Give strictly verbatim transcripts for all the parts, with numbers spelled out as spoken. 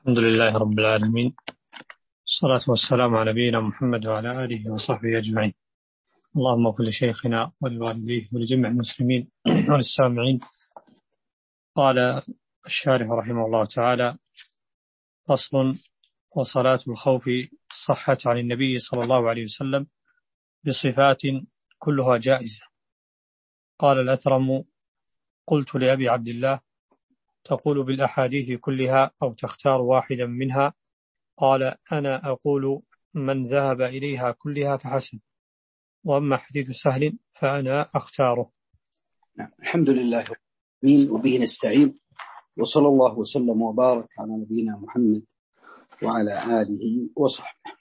الحمد لله رب العالمين، الصلاة والسلام على نبينا محمد وعلى آله وصحبه أجمعين. اللهم اغفر لشيخنا ولوالديه ولجميع المسلمين وللسامعين. قال الشارح رحمه الله تعالى: فصل: وصلاة الخوف صحت عن النبي صلى الله عليه وسلم بصفات كلها جائزة. قال الأثرم: قلت لأبي عبد الله: تقول بالأحاديث كلها أو تختار واحدا منها؟ قال: أنا أقول من ذهب إليها كلها فحسن، وأما حديث سهل فأنا أختاره. نعم. الحمد لله رب العالمين وبه نستعين، وصلى الله وسلم وبارك على نبينا محمد وعلى آله وصحبه.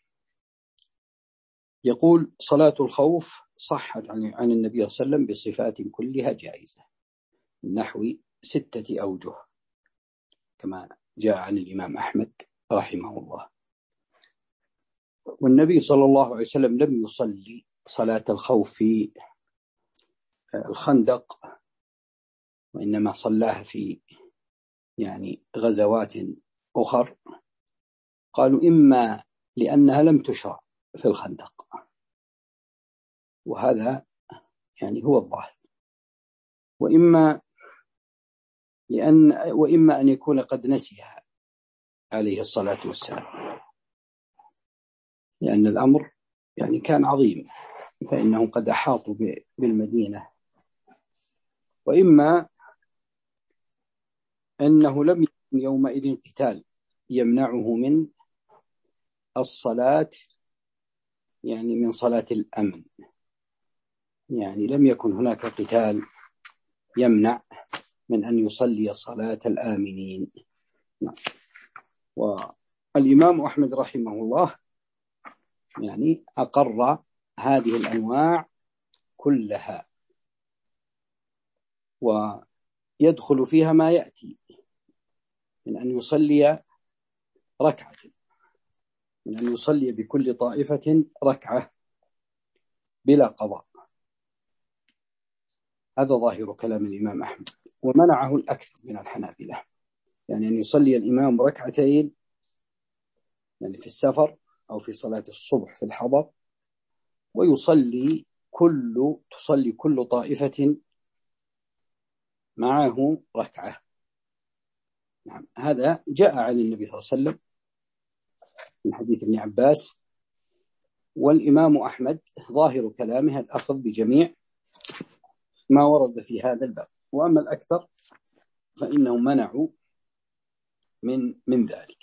يقول: صلاة الخوف صحت عن النبي صلى الله عليه وسلم بصفات كلها جائزة، من نحو ستة أوجه كما جاء عن الإمام أحمد رحمه الله. والنبي صلى الله عليه وسلم لم يصلي صلاة الخوف في الخندق، وإنما صلاها في يعني غزوات أخر. قالوا: إما لأنها لم تشرع في الخندق، وهذا يعني هو الظاهر، وإما لأن وإما أن يكون قد نسيها عليه الصلاة والسلام، لأن الأمر يعني كان عظيم، فإنهم قد أحاطوا بالمدينة. وإما أنه لم يكن يومئذ قتال يمنعه من الصلاة، يعني من صلاة الأمن، يعني لم يكن هناك قتال يمنع من أن يصلي صلاة الآمنين. والإمام أحمد رحمه الله يعني أقر هذه الأنواع كلها، ويدخل فيها ما يأتي من أن يصلي ركعة، من أن يصلي بكل طائفة ركعة بلا قضاء. هذا ظاهر كلام الإمام أحمد، ومنعه الأكثر من الحنابلة، يعني أن يصلي الإمام ركعتين يعني في السفر أو في صلاة الصبح في الحضر، ويصلي كل تصلي كل طائفة معه ركعة. نعم، هذا جاء عن النبي صلى الله عليه وسلم من حديث ابن عباس. والإمام أحمد ظاهر كلامه الأخذ بجميع ما ورد في هذا الباب، وأما الأكثر فإنهم منعوا من من ذلك.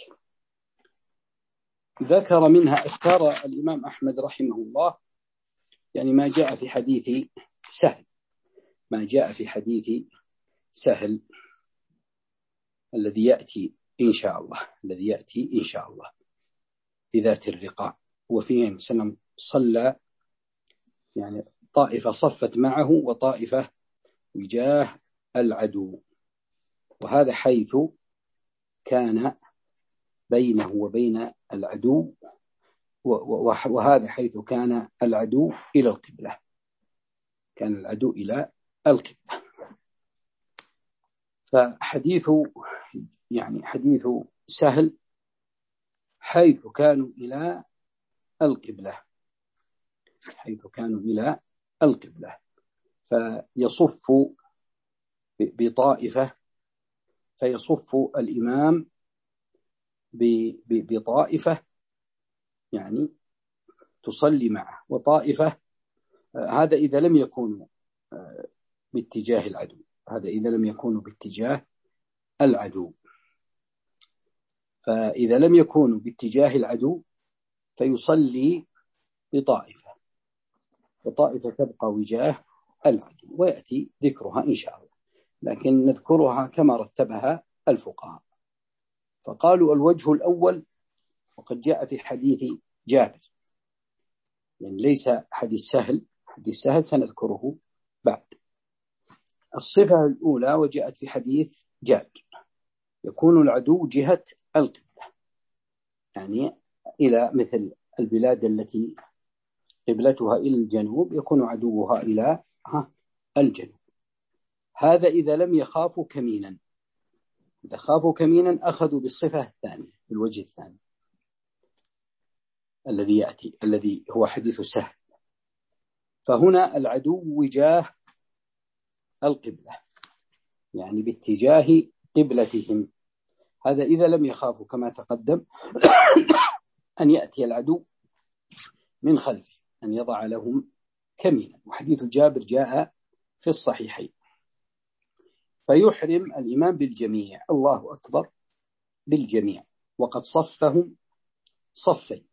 ذكر منها، اختار الإمام أحمد رحمه الله يعني ما جاء في حديث سهل، ما جاء في حديث سهل الذي يأتي إن شاء الله الذي يأتي إن شاء الله بذات الرقاع، وفيه سلم صلى يعني طائفة صفت معه وطائفة وجاه العدو، وهذا حيث كان بينه وبين العدو، وهذا حيث كان العدو إلى القبلة، كان العدو إلى القبلة. فحديث يعني حديث سهل حيث كانوا إلى القبلة، حيث كانوا إلى القبلة فيصف بطائفة، فيصف الإمام بطائفة يعني تصلي معه، وطائفة هذا إذا لم يكونوا باتجاه العدو، هذا إذا لم يكونوا باتجاه العدو. فإذا لم يكونوا باتجاه العدو فيصلي بطائفة، وطائفة تبقى وجاه العدو، ويأتي ذكرها إن شاء الله، لكن نذكرها كما رتبها الفقهاء. فقالوا: الوجه الأول وقد جاء في حديث جابر، يعني ليس حديث سهل، حديث سهل سنذكره بعد. الصفة الأولى وجاءت في حديث جابر: يكون العدو جهة القبلة، يعني إلى مثل البلاد التي قبلتها إلى الجنوب يكون عدوها إلى الجنوب. هذا إذا لم يخافوا كمينا، إذا خافوا كمينا أخذوا بالصفة الثانية، الوجه الثاني الذي يأتي الذي هو حديث سهل. فهنا العدو وجاه القبلة، يعني باتجاه قبلتهم. هذا إذا لم يخافوا كما تقدم أن يأتي العدو من خلفه، أن يضع لهم كمينا. وحديث جابر جاء في الصحيحين. فيحرم الإمام بالجميع، الله أكبر، بالجميع، وقد صفهم صفين،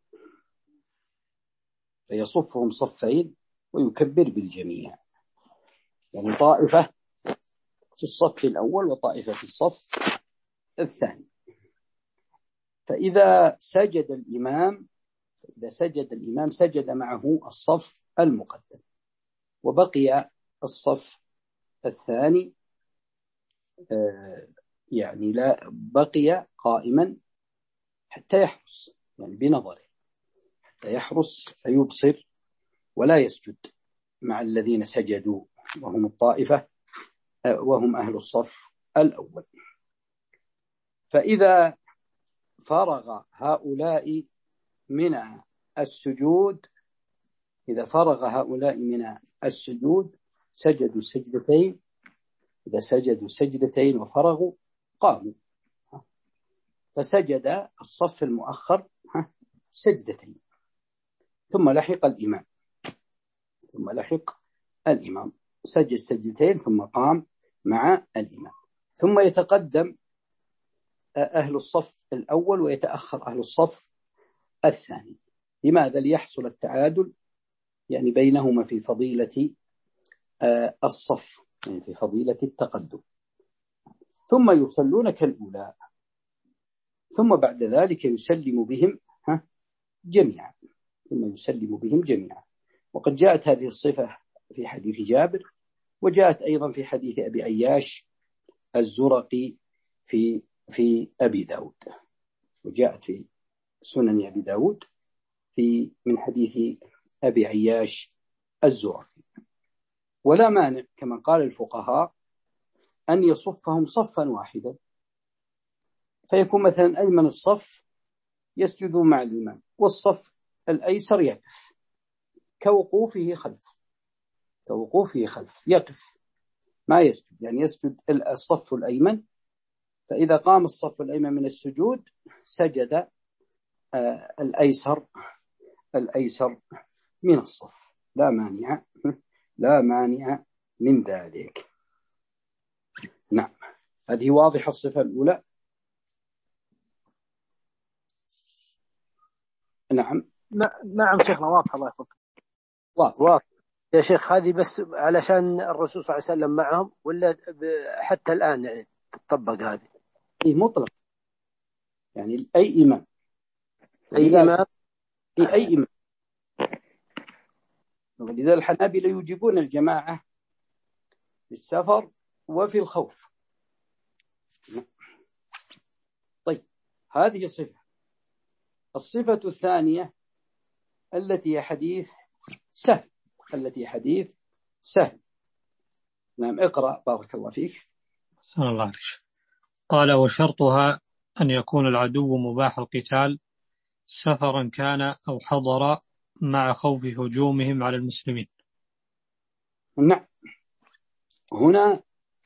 فيصفهم صفين ويكبر بالجميع، يعني طائفة في الصف الأول وطائفة في الصف الثاني. فإذا سجد الإمام إذا سجد الإمام سجد معه الصف المقدم، وبقي الصف الثاني يعني لا بقي قائما حتى يحرس، يعني بنظره حتى يحرس فيبصر ولا يسجد مع الذين سجدوا وهم الطائفة وهم أهل الصف الأول. فإذا فرغ هؤلاء من السجود إذا فرغ هؤلاء من السجود سجدوا السجدتين. إذا سجدوا سجدتين وفرغوا قاموا، فسجد الصف المؤخر سجدتين، ثم لحق الإمام ثم لحق الإمام سجد سجدتين ثم قام مع الإمام، ثم يتقدم أهل الصف الأول ويتأخر أهل الصف الثاني. لماذا؟ ليحصل التعادل يعني بينهما في فضيلة الصف، يعني في فضيلة التقدم. ثم يصلون كالأولى، ثم بعد ذلك يسلم بهم جميعا ثم يسلم بهم جميعا. وقد جاءت هذه الصفة في حديث جابر، وجاءت أيضا في حديث أبي عياش الزرقي في في أبي داود، وجاءت في سنن أبي داود في من حديث أبي عياش الزرقي. ولا مانع كما قال الفقهاء أن يصفهم صفا واحدا، فيكون مثلا أيمن الصف يسجد مع الإمام والصف الأيسر يقف كوقوفه خلف كوقوفه خلف يقف ما يسجد، يعني يسجد الصف الأيمن. فإذا قام الصف الأيمن من السجود سجد آه الأيسر الأيسر من الصف، لا مانع لا مانع من ذلك. نعم، هذه واضحة الصفة الأولى. نعم نعم شيخنا واضح، الله يحفظك. واضح واضح يا شيخ. هذه بس علشان الرسول صلى الله عليه وسلم معهم ولا حتى الآن يعني تطبق هذه؟ أي مطلق، يعني أي إمام أي إمام أي, أي إمام. ولذا الحنابلة يوجبون الجماعة في السفر وفي الخوف. طيب، هذه صفة. الصفة الثانية التي حديث سهل التي حديث سهل نعم، اقرأ بارك الله فيك. صلى الله عليه وسلم. قال: وشرطها أن يكون العدو مباح القتال سفرا كان أو حضر مع خوف هجومهم على المسلمين. نعم، هنا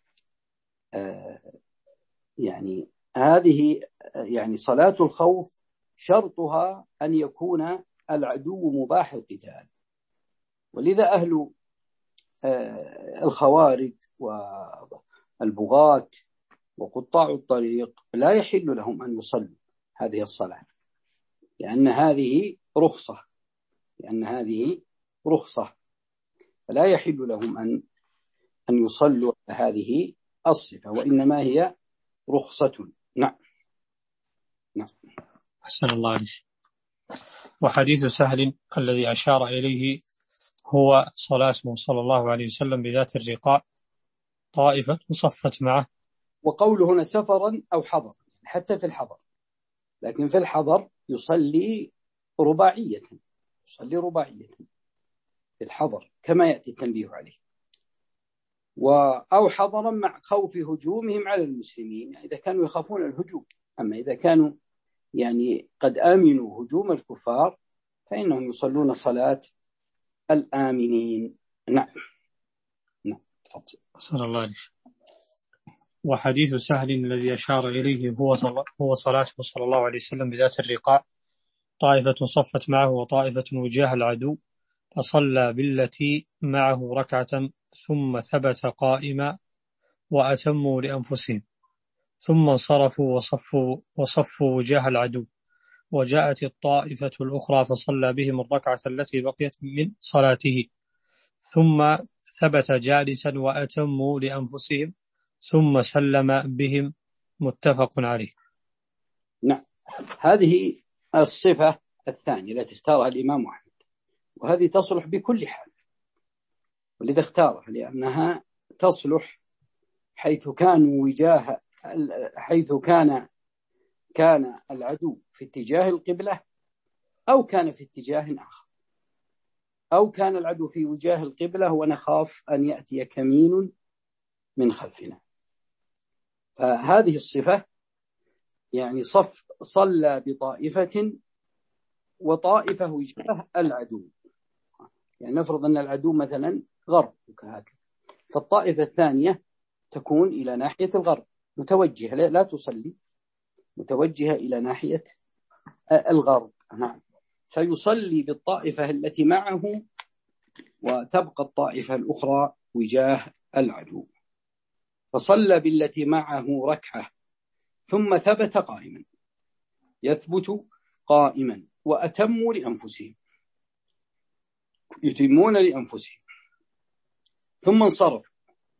آه يعني هذه يعني صلاة الخوف شرطها أن يكون العدو مباح القتال. ولذا أهل آه الخوارج والبغاة وقطاع الطريق لا يحل لهم أن يصلوا هذه الصلاة، لأن هذه رخصة لأن هذه رخصة فلا يحل لهم أن أن يصلوا هذه الصفة، وإنما هي رخصة. نعم نعم. أحسن الله عليك. وحديث سهل الذي أشار إليه هو صلاته صلى الله عليه وسلم بذات الرقاء، طائفة صفت معه. وقوله هنا سفرا أو حضر، حتى في الحضر، لكن في الحضر يصلي رباعية يصلي رباعية في الحضر كما يأتي التنبيه عليه. أو حضرا مع خوف هجومهم على المسلمين، يعني إذا كانوا يخافون الهجوم. أما إذا كانوا يعني قد آمنوا هجوم الكفار فإنهم يصلون صلاة الآمنين. نعم نعم تفضل. صلى الله عليه وسلم. وحديث سهل الذي أشار إليه هو صل... هو صلاته صلى الله عليه وسلم بذات الرقاع، طائفة صفت معه وطائفة وجاه العدو، فصلى بالتي معه ركعة ثم ثبت قائما وأتموا لأنفسهم، ثم انصرفوا وصفوا, وصفوا وجاه العدو، وجاءت الطائفة الأخرى فصلى بهم الركعة التي بقيت من صلاته، ثم ثبت جالسا وأتموا لأنفسهم، ثم سلم بهم. متفق عليه. نعم، هذه الصفة الثانية التي اختارها الإمام أحمد، وهذه تصلح بكل حال، ولذا اختارها لأنها تصلح حيث كانوا وجاه حيث كان كان العدو في اتجاه القبلة أو كان في اتجاه آخر، أو كان العدو في وجاه القبلة ونخاف أن يأتي كمين من خلفنا. فهذه الصفة يعني صف صلى بطائفة وطائفة وجاه العدو، يعني نفرض أن العدو مثلا غرب وكهكذا، فالطائفة الثانية تكون إلى ناحية الغرب متوجهة، لا تصلي، متوجهة إلى ناحية الغرب. نعم، فيصلي بالطائفة التي معه وتبقى الطائفة الأخرى وجاه العدو. فصلى بالتي معه ركعة ثم ثبت قائما، يثبت قائما، وأتموا لأنفسهم، يتمون لأنفسهم، ثم انصرفوا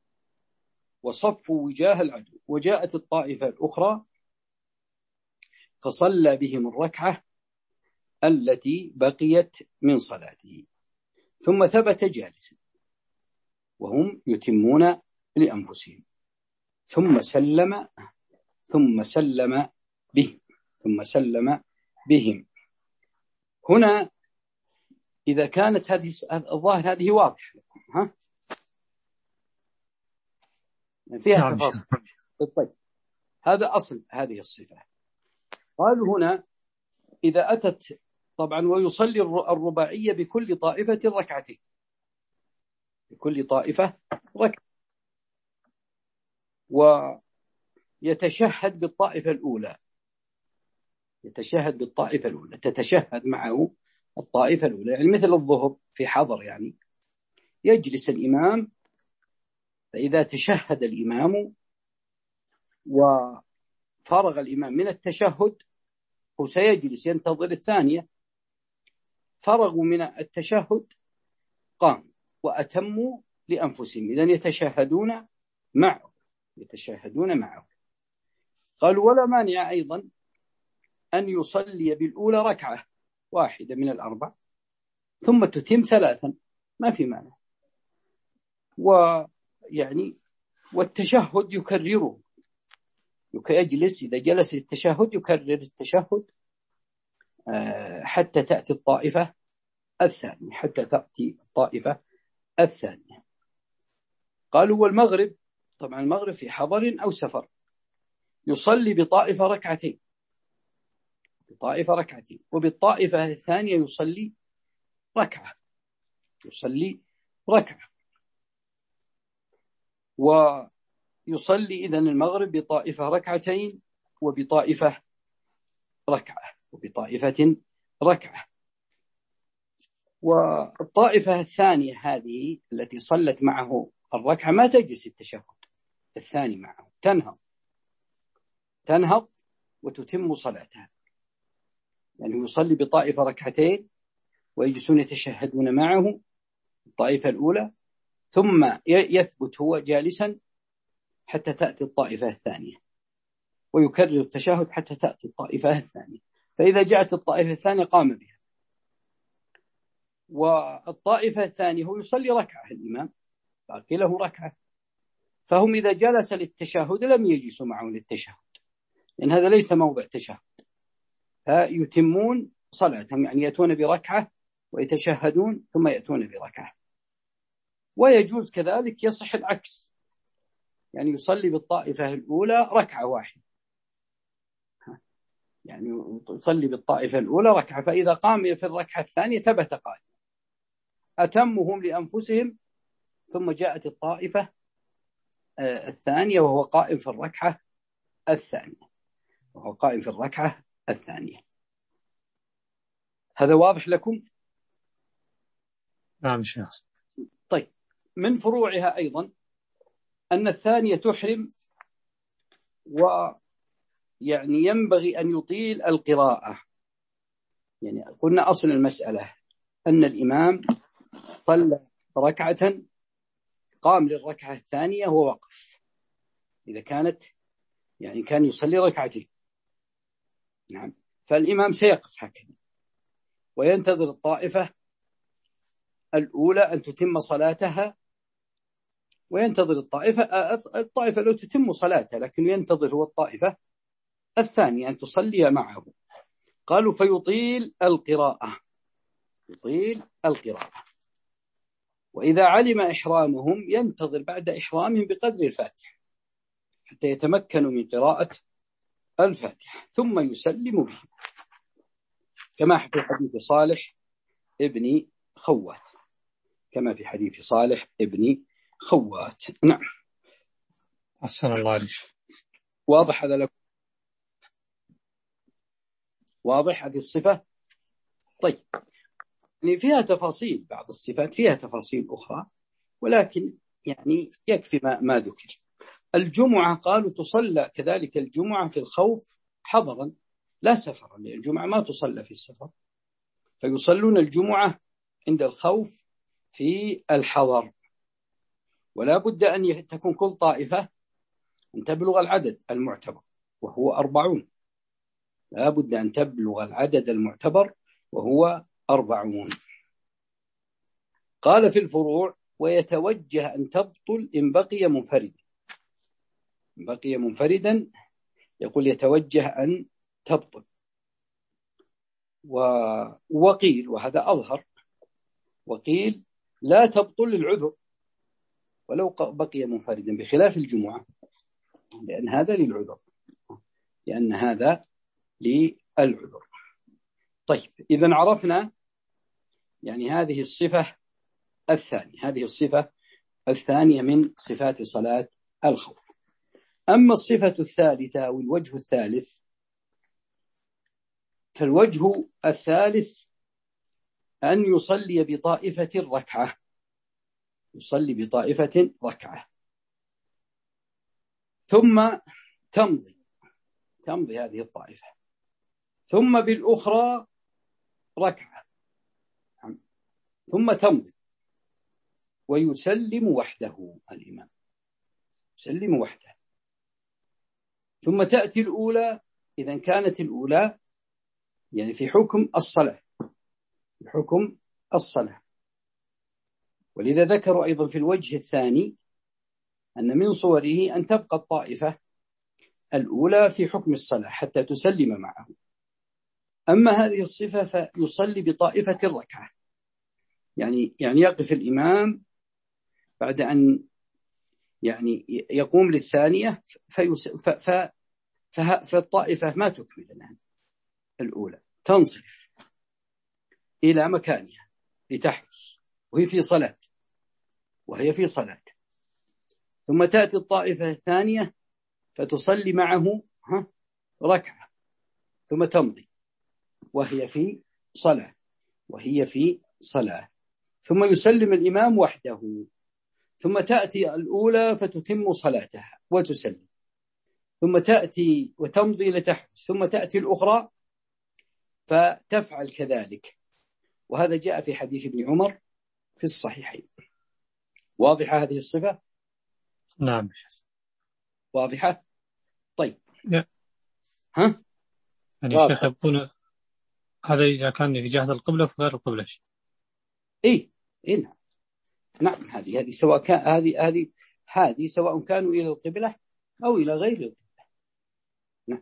وصفوا وجاه العدو، وجاءت الطائفة الأخرى فصلى بهم الركعة التي بقيت من صلاته، ثم ثبت جالسا وهم يتمون لأنفسهم، ثم سلم ثم سلم بهم ثم سلم بهم. هنا إذا كانت هذه الظاهر هذه واضحة ها فيها نعم. تفاصيل. طيب، هذا أصل هذه الصفة. قالوا هنا إذا أتت طبعا ويصلي الرباعية بكل طائفة ركعتين، بكل طائفة ركعة، ويتشهد بالطائفة الأولى، يتشهد بالطائفة الأولى، تتشهد معه الطائفة الأولى، يعني مثل الظهر في حضر، يعني يجلس الإمام، فإذا تشهد الإمام وفرغ الإمام من التشهد هو سيجلس ينتظر الثانية، فرغوا من التشهد قام وأتموا لأنفسهم، إذن يتشهدون معه يتشهدون معه. قالوا ولا مانع أيضا أن يصلي بالأولى ركعة واحدة من الأربع ثم تتم ثلاثا، ما في مانع، ويعني والتشهد يكرره، يجلس إذا جلس للتشهد يكرر التشهد حتى تأتي الطائفة الثانية حتى تأتي الطائفة الثانية. قالوا والمغرب، طبعا المغرب في حضر أو سفر، يصلي بطائفة ركعتين بطائفة ركعتين وبالطائفة الثانية يصلي ركعة يصلي ركعة ويصلي إذن المغرب بطائفة ركعتين وبطائفة ركعة وبطائفة ركعة. والطائفة الثانية هذه التي صلت معه الركعة ما تجلس التشهد الثاني معه، تنهض تنهض وتتم صلاتها، يعني يصلي بطائفة ركعتين ويجلسون يتشهدون معه الطائفة الأولى، ثم يثبت هو جالسا حتى تأتي الطائفة الثانية ويكرر التشهد حتى تأتي الطائفة الثانية، فإذا جاءت الطائفة الثانية قام بها. والطائفة الثانية هو يصلي ركعة، الإمام باقي له ركعة، فهم إذا جلس للتشهد لم يجلسوا معه للتشهد، لأن هذا ليس موضع تشهد، فيتمون صلاتهم، يعني يأتون بركعة ويتشهدون ثم يأتون بركعة. ويجوز كذلك يصح العكس، يعني يصلي بالطائفة الأولى ركعة واحدة، يعني يصلي بالطائفة الأولى ركعة، فإذا قام في الركعة الثانية ثبت قائما، أتمهم لأنفسهم، ثم جاءت الطائفة الثانية وهو قائم في الركعة الثانية وهو قائم في الركعة الثانية. هذا واضح لكم؟ نعم شيخ. طيب، من فروعها أيضا أن الثانية تحرم، ويعني ينبغي أن يطيل القراءة. يعني قلنا أصل المسألة أن الإمام صلى ركعة، قام للركعة الثانية ووقف، إذا كانت يعني كان يصلي ركعتين، نعم، فالإمام سيقف هكذا وينتظر الطائفة الأولى أن تتم صلاتها، وينتظر الطائفة الطائفة لو تتم صلاتها، لكن ينتظر هو الطائفة الثانية أن تصلي معه. قالوا فيطيل القراءة، يطيل القراءة، وإذا علم إحرامهم ينتظر بعد إحرامهم بقدر الفاتحة حتى يتمكنوا من قراءة الفاتحة، ثم يسلم به، كما في حديث صالح ابن خوات كما في حديث صالح ابن خوات. نعم. أحسن الله عليك. واضح هذا لكم؟ واضح هذه الصفة؟ طيب، يعني فيها تفاصيل، بعض الصفات فيها تفاصيل أخرى، ولكن يعني يكفي ما, ما ذكر. الجمعة قالوا تصلى كذلك الجمعة في الخوف حضرا لا سفرا، لأن الجمعة ما تصلى في السفر، فيصلون الجمعة عند الخوف في الحضر، ولا بد أن تكون كل طائفة أن تبلغ العدد المعتبر وهو أربعون، لا بد أن تبلغ العدد المعتبر وهو أربعون. قال في الفروع ويتوجه أن تبطل إن بقي منفردا، إن بقي منفردا يقول يتوجه أن تبطل. وقيل، وهذا أظهر، وقيل لا تبطل العذر ولو بقي منفردا، بخلاف الجمعة، لأن هذا للعذر لأن هذا للعذر. طيب، إذن عرفنا يعني هذه الصفة الثانية هذه الصفة الثانية من صفات صلاة الخوف. أما الصفة الثالثة أو الوجه الثالث، فالوجه الثالث أن يصلي بطائفة ركعة يصلي بطائفة ركعة ثم تمضي تمضي هذه الطائفة، ثم بالأخرى ركعة، ثم تمضي، ويسلم وحده الإمام، يسلم وحده، ثم تأتي الأولى، إذا كانت الأولى يعني في حكم الصلاة في حكم الصلاة ولذا ذكروا أيضا في الوجه الثاني أن من صوره أن تبقى الطائفة الأولى في حكم الصلاة حتى تسلم معه. أما هذه الصفة فيصلي بطائفة الركعة، يعني يعني يقف الإمام بعد أن يعني يقوم للثانية فيس ف ف فالطائفة ما تكمل الآن الأولى، تنصرف إلى مكانها لتحرس وهي في صلاة وهي في صلاة ثم تأتي الطائفة الثانية فتصلي معه ها ركعة، ثم تمضي وهي في صلاة وهي في صلاة ثم يسلم الإمام وحده، ثم تأتي الأولى فتتم صلاتها وتسلم، ثم تأتي وتمضي لتحرس، ثم تأتي الأخرى فتفعل كذلك. وهذا جاء في حديث ابن عمر في الصحيحين. واضحة هذه الصفة؟ نعم. واضحة؟ طيب. لا. ها؟ يعني الشيخ يقول هذا إذا كان في جهة القبلة فغير القبلة. إيه إيه نعم نعم هذه هذه سواء كان هذه هذه هذه سواء كانوا إلى القبلة أو إلى غير القبلة. نعم.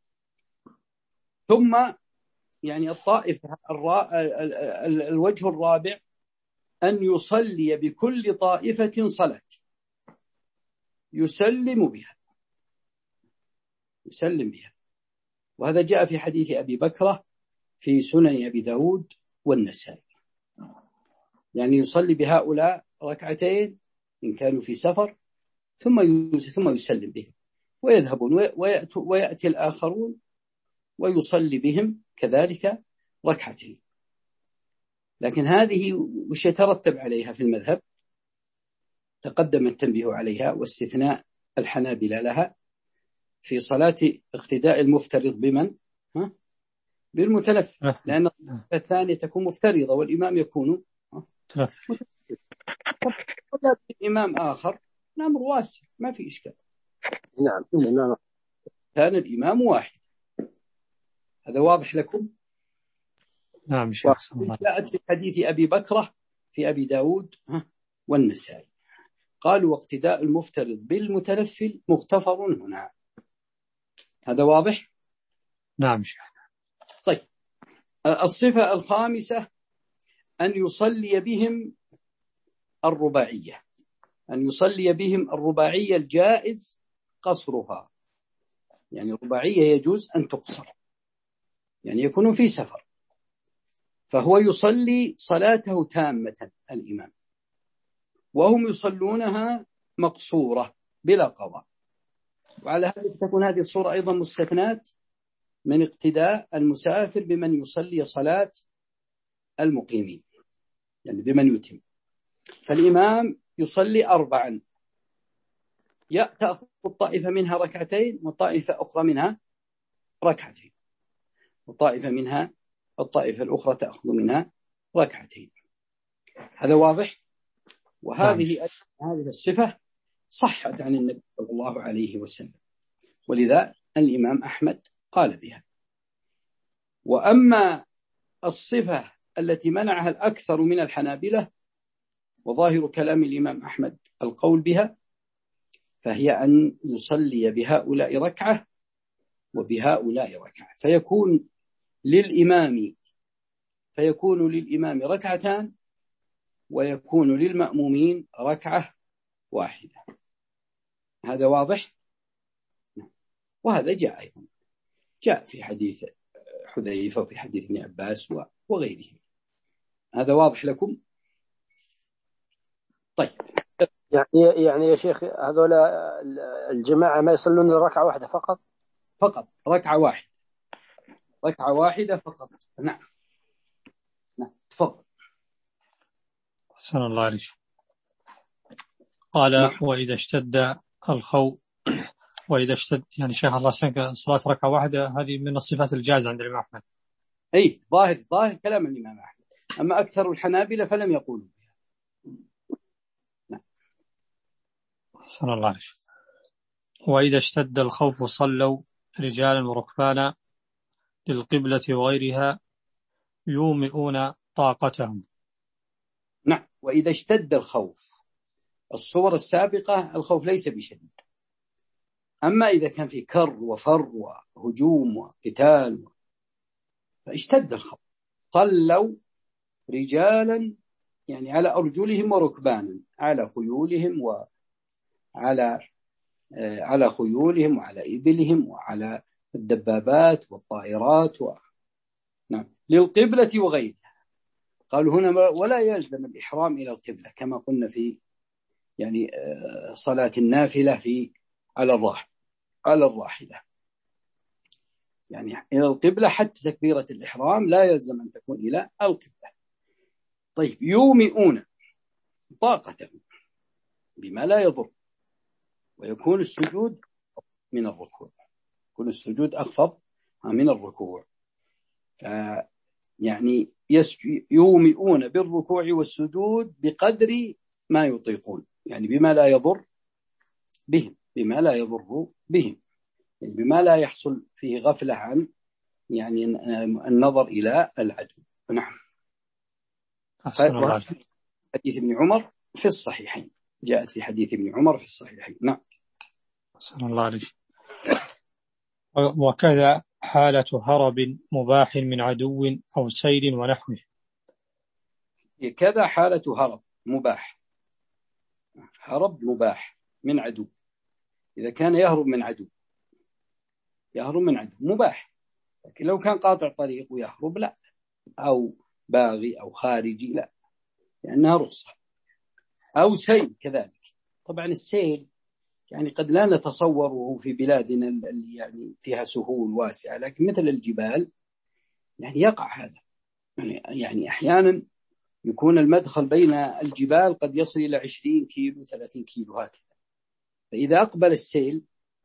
ثم يعني الطائفة الرا... الوجه الرابع أن يصلي بكل طائفة صلاة يسلم بها يسلم بها وهذا جاء في حديث أبي بكرة في سنن أبي داود والنسائي، يعني يصلي بهؤلاء ركعتين إن كانوا في سفر ثم ثم يسلم بهم ويذهبون ويأتي الآخرون ويصلي بهم كذلك ركعتين. لكن هذه وش يترتب عليها في المذهب؟ تقدم التنبيه عليها واستثناء الحنابلة لها في صلاة اقتداء المفترض بمن؟ ها؟ بالمتنفل، لأن الثانية تكون مفترضة والإمام يكون متنفل. الإمام آخر الأمر واسع ما في إشكال. نعم الإمام كان الإمام واحد. هذا واضح لكم؟ نعم شيخ. جاءت في حديث أبي بكرة في أبي داود والنسائي قالوا واقتداء المفترض بالمتنفل مغتفر هنا. هذا واضح؟ نعم شيخ. طيب الصفة الخامسة أن يصلي بهم الرباعية، أن يصلي بهم الرباعية الجائز قصرها، يعني الرباعية يجوز أن تقصر، يعني يكون في سفر فهو يصلي صلاته تامة الإمام وهم يصلونها مقصورة بلا قضاء. وعلى هذا تكون هذه الصورة أيضا مستثنات من اقتداء المسافر بمن يصلي صلاة المقيمين، يعني بمن يتم. فالإمام يصلي أربعا، تأخذ الطائفة منها ركعتين وطائفة أخرى منها ركعتين، وطائفة منها الطائفة الأخرى تأخذ منها ركعتين. هذا واضح. وهذه هذه الصفة صحت عن النبي صلى الله عليه وسلم، ولذا الإمام أحمد قال بها. وأما الصفة التي منعها الأكثر من الحنابلة وظاهر كلام الإمام أحمد القول بها، فهي أن يصلي بهؤلاء ركعة وبهؤلاء ركعة، فيكون للإمام فيكون للإمام ركعتان ويكون للمأمومين ركعة واحدة. هذا واضح. وهذا جاء أيضا جاء في حديث حذيفة وفي حديث ابن عباس وغيرهم. هذا واضح لكم؟ طيب يعني يعني يا شيخ هذول الجماعة ما يصلون ركعة واحدة فقط؟ فقط ركعة واحدة، ركعة واحدة فقط. نعم نعم تفضل. أحسن الله عليك. قال نعم. وإذا اشتد الخوف وإذا اشتد، يعني شيخ الله سنك صلاة ركعة واحدة هذه من الصفات الجائزة عند الإمام أحمد. أي ظاهر ظاهر كلام الإمام أحمد، أما أكثر الحنابلة فلم يقولوا. نعم. أحسن الله عليك. وإذا اشتد الخوف صلوا رجالا وركبانا للقبلة وغيرها يومئون طاقتهم. نعم. وإذا اشتد الخوف، الصور السابقة الخوف ليس بشديد، أما إذا كان في كر وفر وهجوم وقتال فاشتد الخوف صلوا رجالا، يعني على أرجلهم وركبانا، على خيولهم وعلى آه على خيولهم وعلى إبلهم وعلى الدبابات والطائرات و... نعم للقبلة وغيرها. قالوا هنا ولا يلزم الإحرام إلى القبلة كما قلنا في يعني آه صلاة النافلة في على الراحلة على الراحلة، يعني إلى القبلة حتى تكبيرة الإحرام لا يلزم أن تكون إلى القبلة. طيب يومئون طاقتهم بما لا يضر، ويكون السجود من الركوع، يكون السجود أخفض من الركوع، يعني يومئون بالركوع والسجود بقدر ما يطيقون، يعني بما لا يضر بهم بما لا يضر بهم يعني بما لا يحصل فيه غفلة عن يعني النظر إلى العدو. نعم. حديث ابن عمر في الصحيحين، جاءت في حديث ابن عمر في الصحيحين. نعم. صلى الله عليه. وكذا حالة هرب مباح من عدو أو سيل ونحوه. كذا حالة هرب مباح، هرب مباح من عدو، إذا كان يهرب من عدو يهرب من عدو مباح، لكن لو كان قاطع طريق ويهرب لا، أو باغي أو خارجي لا، لأنها رخصة. أو سيل كذلك. طبعا السيل يعني قد لا نتصوره في بلادنا اللي يعني فيها سهول واسعة، لكن مثل الجبال يعني يقع هذا. يعني أحيانا يكون المدخل بين الجبال قد يصل إلى عشرين كيلو ثلاثين كيلو هكذا. فإذا أقبل السيل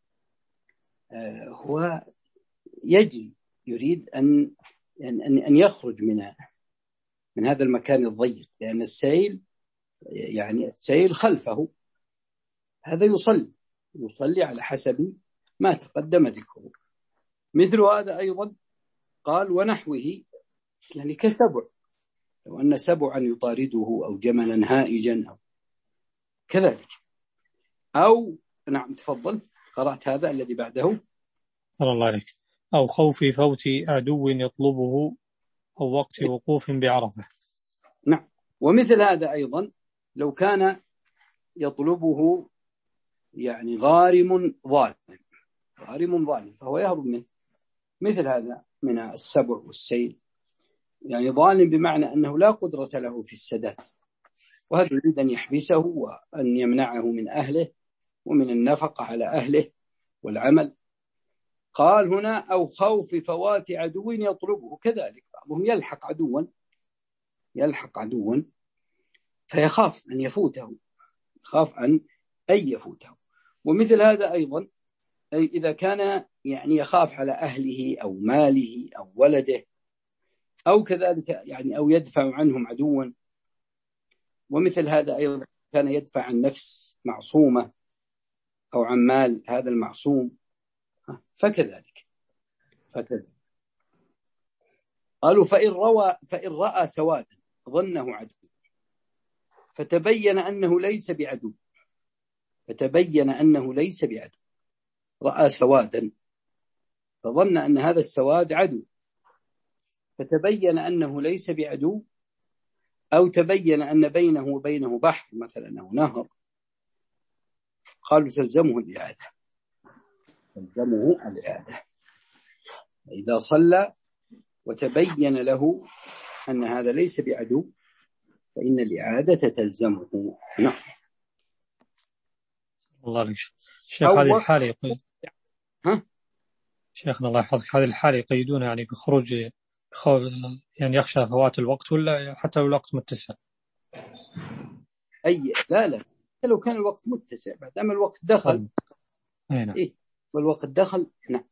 هو يجري، يريد أن أن أن يخرج من من هذا المكان الضيق، لأن السيل يعني السيل خلفه. هذا يصلي يصلي على حسب ما تقدم ذكره. مثل هذا أيضا قال ونحوه، يعني كسبع، لو أن سبعا يطارده أو جملا هائجا أو كذلك. أو نعم تفضل، قرأت هذا الذي بعده. الله عليك. أو خوف فوت عدو يطلبه أو وقت وقوف بعرفة. نعم. ومثل هذا أيضا لو كان يطلبه يعني غارم ظالم، غارم ظالم فهو يهرب منه. مثل هذا من السبع والسيل، يعني ظالم بمعنى أنه لا قدرة له في السداد، وهذا يريد أن يحبسه وأن يمنعه من أهله ومن النفقة على أهله والعمل. قال هنا أو خوف فوات عدو يطلبه، كذلك بعضهم يلحق عدوا يلحق عدوا فيخاف أن يفوته، يخاف أن أن يفوته. ومثل هذا أيضا أي إذا كان يعني يخاف على أهله أو ماله أو ولده، أو كذلك يعني أو يدفع عنهم عدوا. ومثل هذا أيضا كان يدفع عن نفس معصومة أو عن مال هذا المعصوم، فكذلك فكذلك قالوا فإن, روى فإن رأى سوادا ظنه عدو فتبين أنه ليس بعدو فتبين أنه ليس بعدو رأى سوادا فظن أن هذا السواد عدو، فتبين أنه ليس بعدو، أو تبين أن بينه وبينه بحر مثلا أو نهر، قالوا تلزمه الإعادة تلزمه الإعادة إذا صلى وتبين له أن هذا ليس بعدو فإن الإعادة تلزمه. نعم. الله عليك. شيخ هذه الحالة يقول ها شيخنا الله يحفظك، هذه الحالة يقيدونها يعني بخروج يعني يخشى فوات الوقت، ولا حتى لو الوقت متسع؟ أي لا لا لو كان الوقت متسع بعد أما الوقت دخل نعم. إيه والوقت دخل نعم.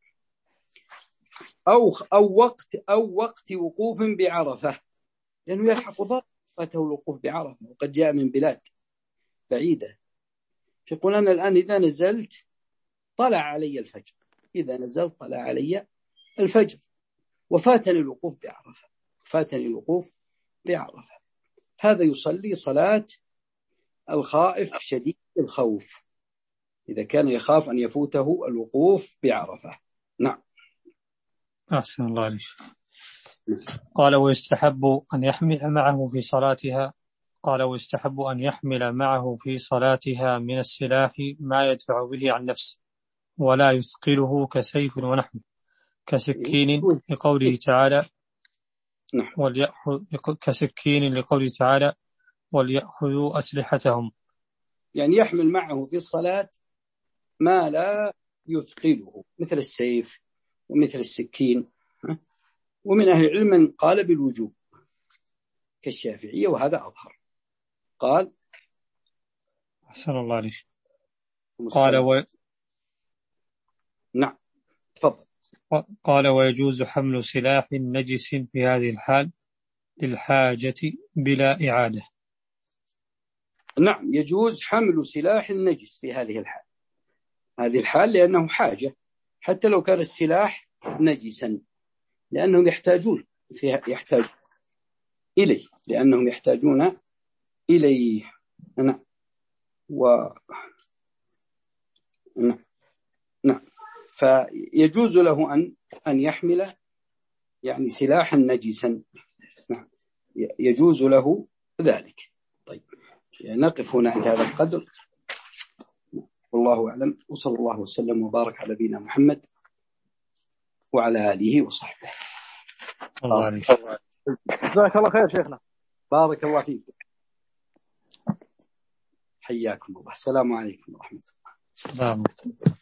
أو أو وقت أو وقت وقوف بعرفة، لأنه يلحق ضربته الوقوف بعرفة، وقد جاء من بلاد بعيدة. يقول أنا الآن إذا نزلت طلع علي الفجر، إذا نزلت طلع علي الفجر وفاتني الوقوف بعرفة فاتني الوقوف بعرفة هذا يصلي صلاة الخائف شديد الخوف إذا كان يخاف أن يفوته الوقوف بعرفة. نعم. أحسن الله عليك. قال ويستحب أن يحمل معه في صلاتها قال ويستحب أن يحمل معه في صلاتها من السلاح ما يدفع به عن نفسه ولا يثقله كسيف ونحوه كسكين لقوله تعالى وليأخذ كسكين لقوله تعالى وليأخذوا أسلحتهم، يعني يحمل معه في الصلاة ما لا يثقله مثل السيف ومثل السكين. ومن أهل العلم من قال بالوجوب كالشافعية وهذا أظهر. قال أحسن الله عليك. قال و... نعم تفضل. قال ويجوز حمل سلاح نجس في هذه الحال للحاجة بلا إعادة. نعم يجوز حمل سلاح نجس في هذه الحال هذه الحال لأنه حاجة، حتى لو كان السلاح نجسا، لأنهم يحتاجون فيها يحتاج إليه لأنهم يحتاجون إليه. نعم. و نعم نعم فيجوز له أن أن يحمل يعني سلاحا نجسا. نعم يجوز له ذلك. طيب يعني نقف هنا عند هذا القدر، والله أعلم، وصلى الله وسلم وبارك على نبينا محمد وعلى آله وصحبه. الله عليك. جزاك الله خير شيخنا. بارك الله فيك. حياكم الله. السلام عليكم ورحمة الله. السلام عليكم.